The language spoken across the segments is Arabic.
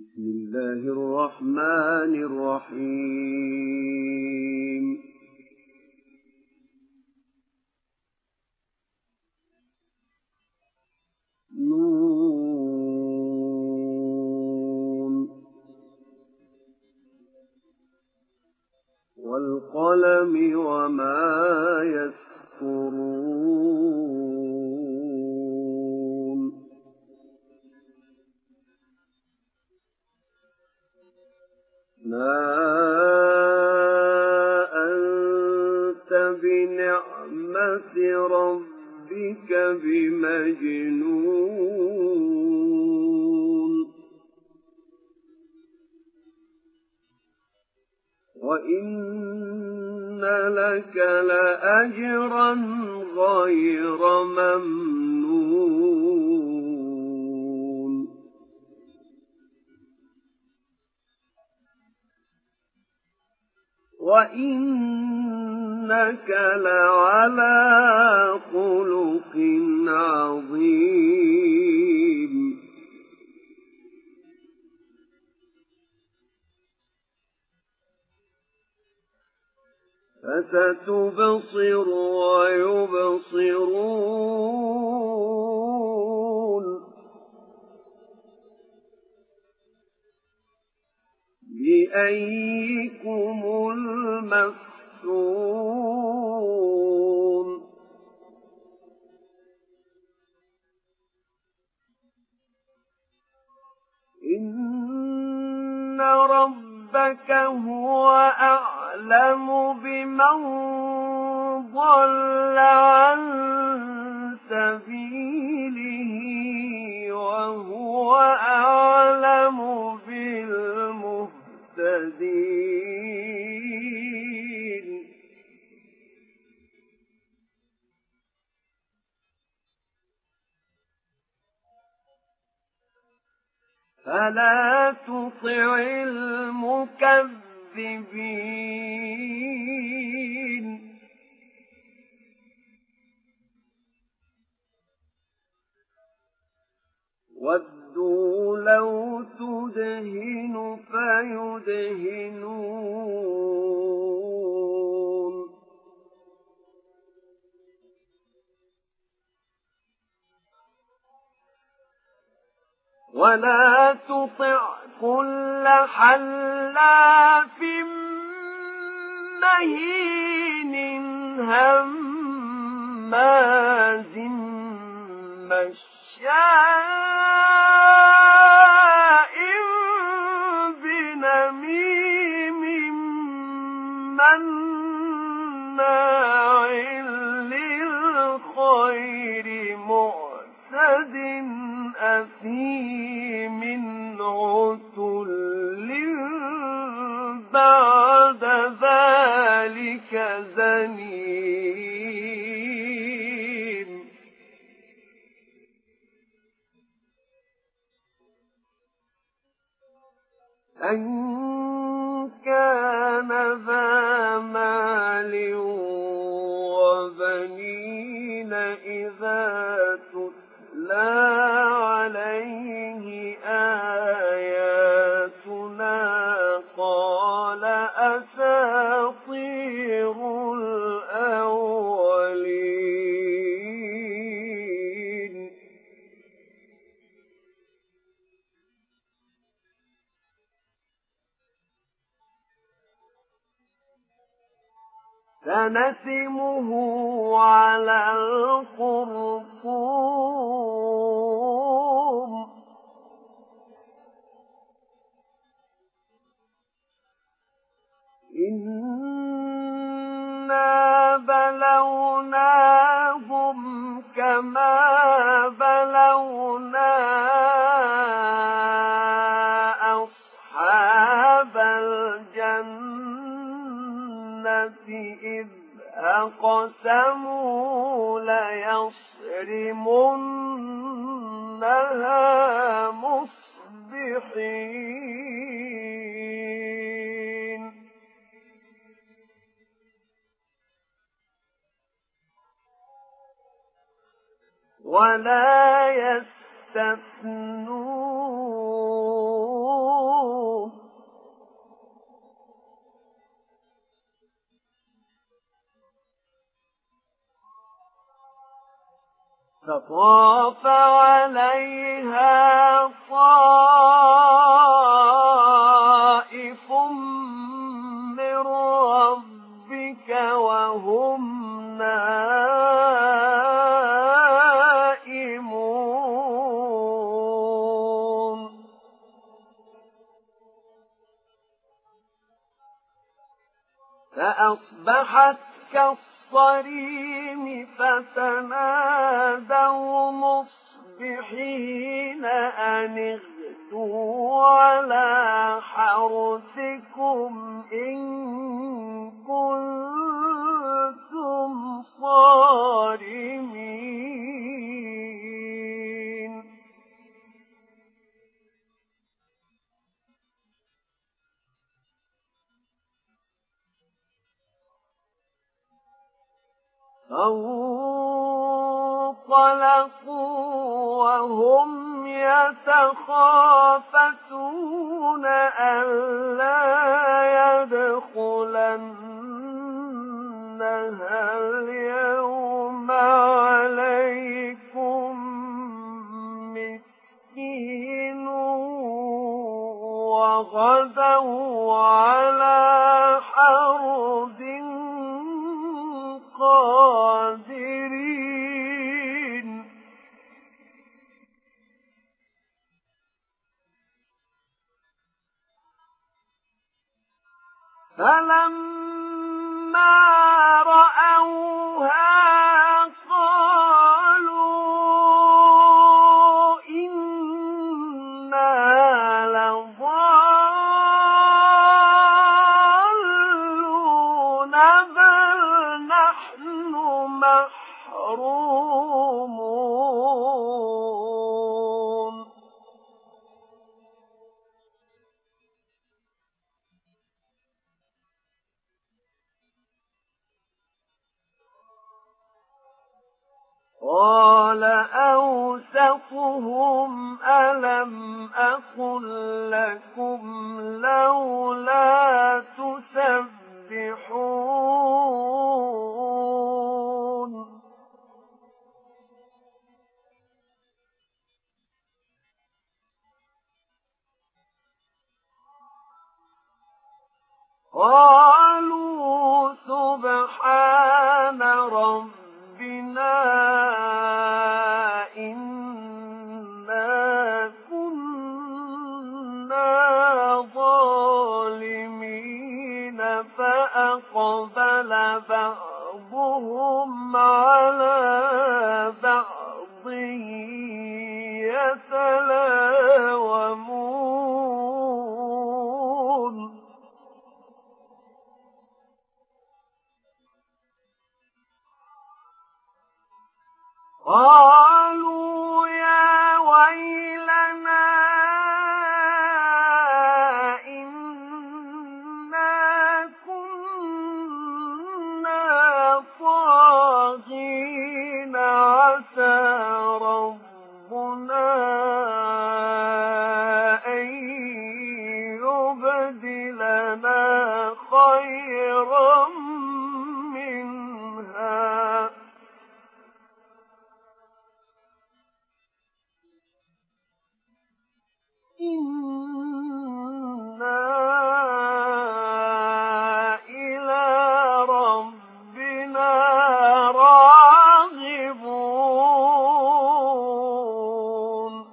بسم الله الرحمن الرحيم نون والقلم وما يسطرون ما أنت بنعمة ربك بمجنون وإن لك لأجرا غير ممنون وإنك لعلى خلق عظيم فستبصر ويبصرون بأيكم المفتون إن ربك هو أعلم بمن ضل عن سبيله وهو أعلم بالمهتدين فلا تطع المكذبين ودوا لو تدهن فيدهنون ولا تطع كل حلاف مهين هماز مشاء بنميم مناع للخير معتد أثيم عتل بعد ذلك زنيم أن كان ذا مال وبنين إذا تتلى عليه آياتنا قال أساطير الأولين سنسمه على الخرطوم إنا بلوناهم كما بلونا أصحاب الجنة إذ أقسموا ليصرمنها مصبحين ولا يستثنون فطاف عليها طائف من ربك وهم نائمون فأصبحت كالصريم فتنادوا مصبحين أن اغدوا على حرثكم إن كنتم صارمين فانطلقوا وهم يتخافتون ألا يدخلنها اليوم عليكم مسكين وغدوا على حرد قادرين فلما رأوها قالوا إنا لضالون بل نحن محرومون قال أوسطهم ألم أقل لكم لولا تسبحون قالوا سبحان ربنا إنا كنا ظالمين فأقبل بعضهم على بعض يتلاومون قالوا يا ويلنا إنا كنا طاغين عسى ربنا أن يبدلنا خيرا منها إنا إلى ربنا راغبون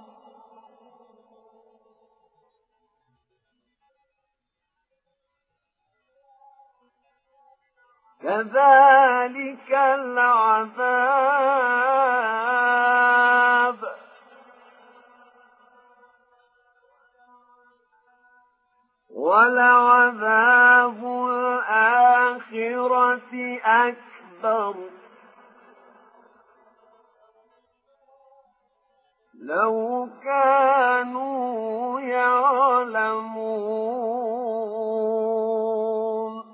كذلك العذاب ولعذاب الآخرة أكبر لو كانوا يعلمون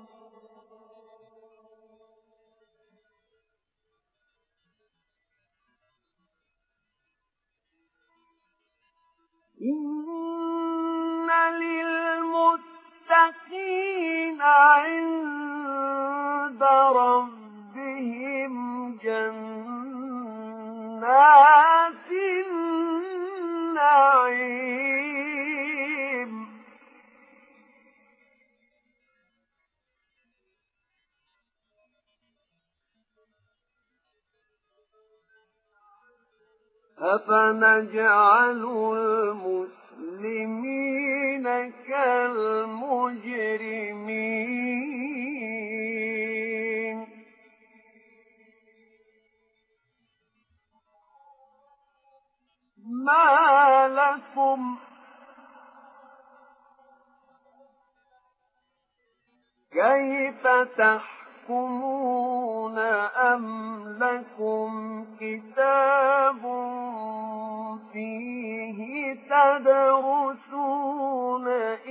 إن للمتقين عند ربهم جنات أفنجعل المسلمين كالمجرمين ما لكم كيف تحكمون أم لكم كتاب فيه تدرسون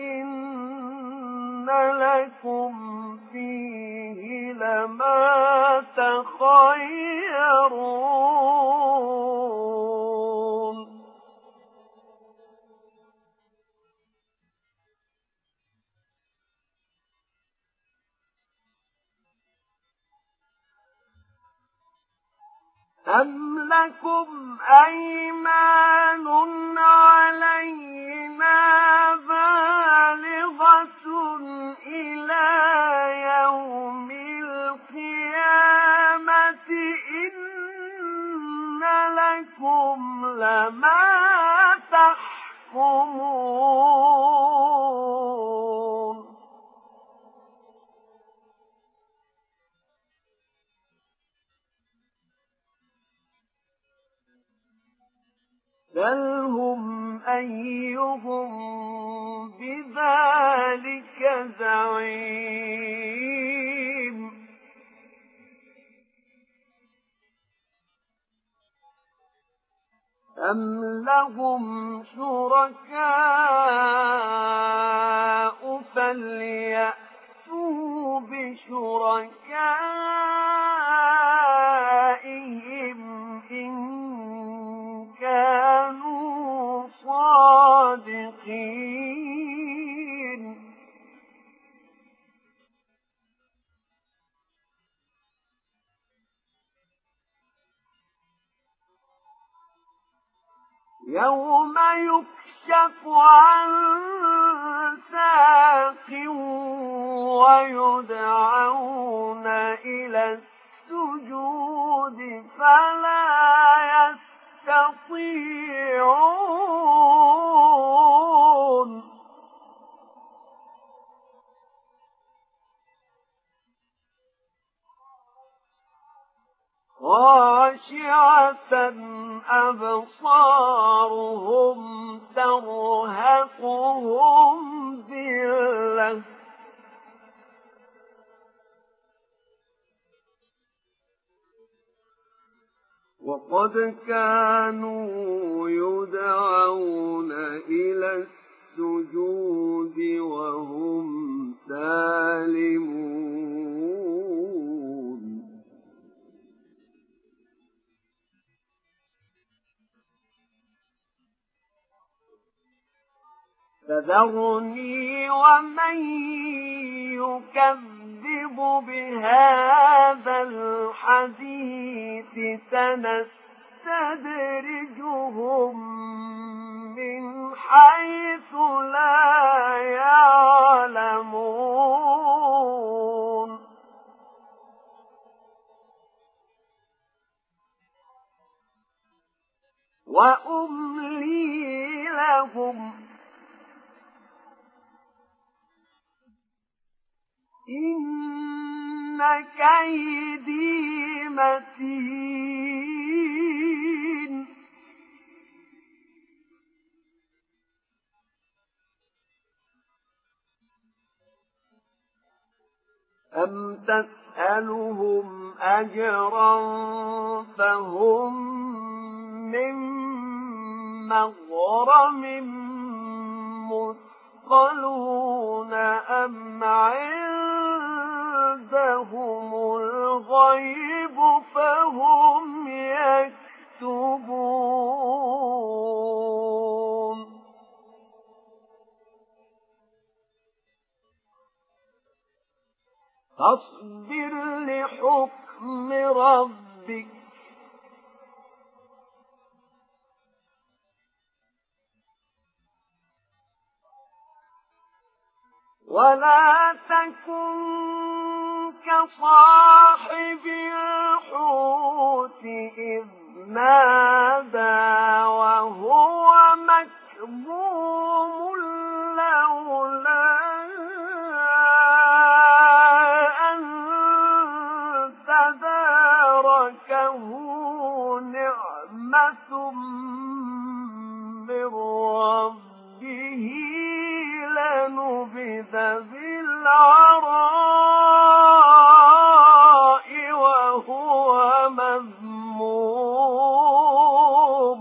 إن لكم فيه لما تخيرون أم لكم أيمان علينا بالغة إلى يوم القيامة إن لكم لما تحكمون سلهم أيهم بذلك زعيم أم لهم شركاء فليأتوا بشركائهم إن كانوا صادقين يوم يكشف عن ساق ويدعون إلى السجود فلا يستطيعون خاشعة أبصارهم ترهقهم ذلة وقد كانوا يدعون إلى السجود وهم سالمون فذرني ومن يكذب بهذا الحديث سنستدرجهم من حيث لا يعلمون وأملي لهم إن كيدي متين أم تسألهم أجرا فهم من مغرم مثقلون أم عندهم الغيب فهم يكتبون فاصبر لحكم ربك ولا تكن كصاحب الحوت إذ نادى وهو مكظوم لولا أن تداركه نعمة من ربه لنبذ بالعراء وهو مذموم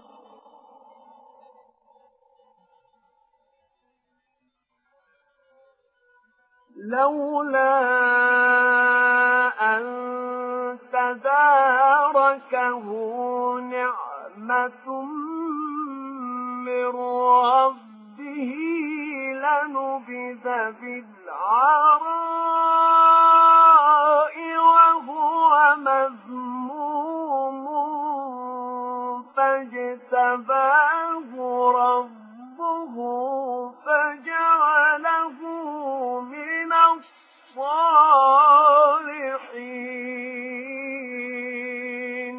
لولا أن تداركه نعمة من ربه لنبذ بالعراء وهو مذموم فاجتباه ربه فجعله من الصالحين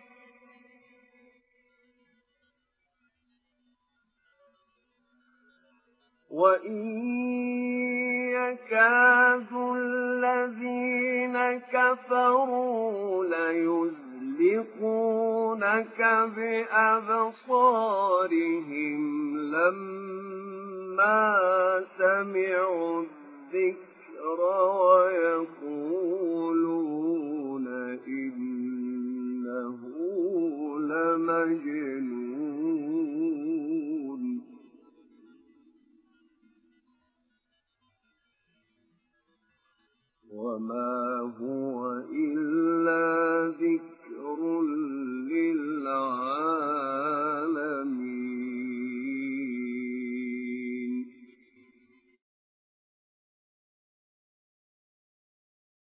وإن يكاد الذين كفروا ليزلقونك بأبصارهم لما سمعوا الذكر ويقولون إنه لمجنون وما هو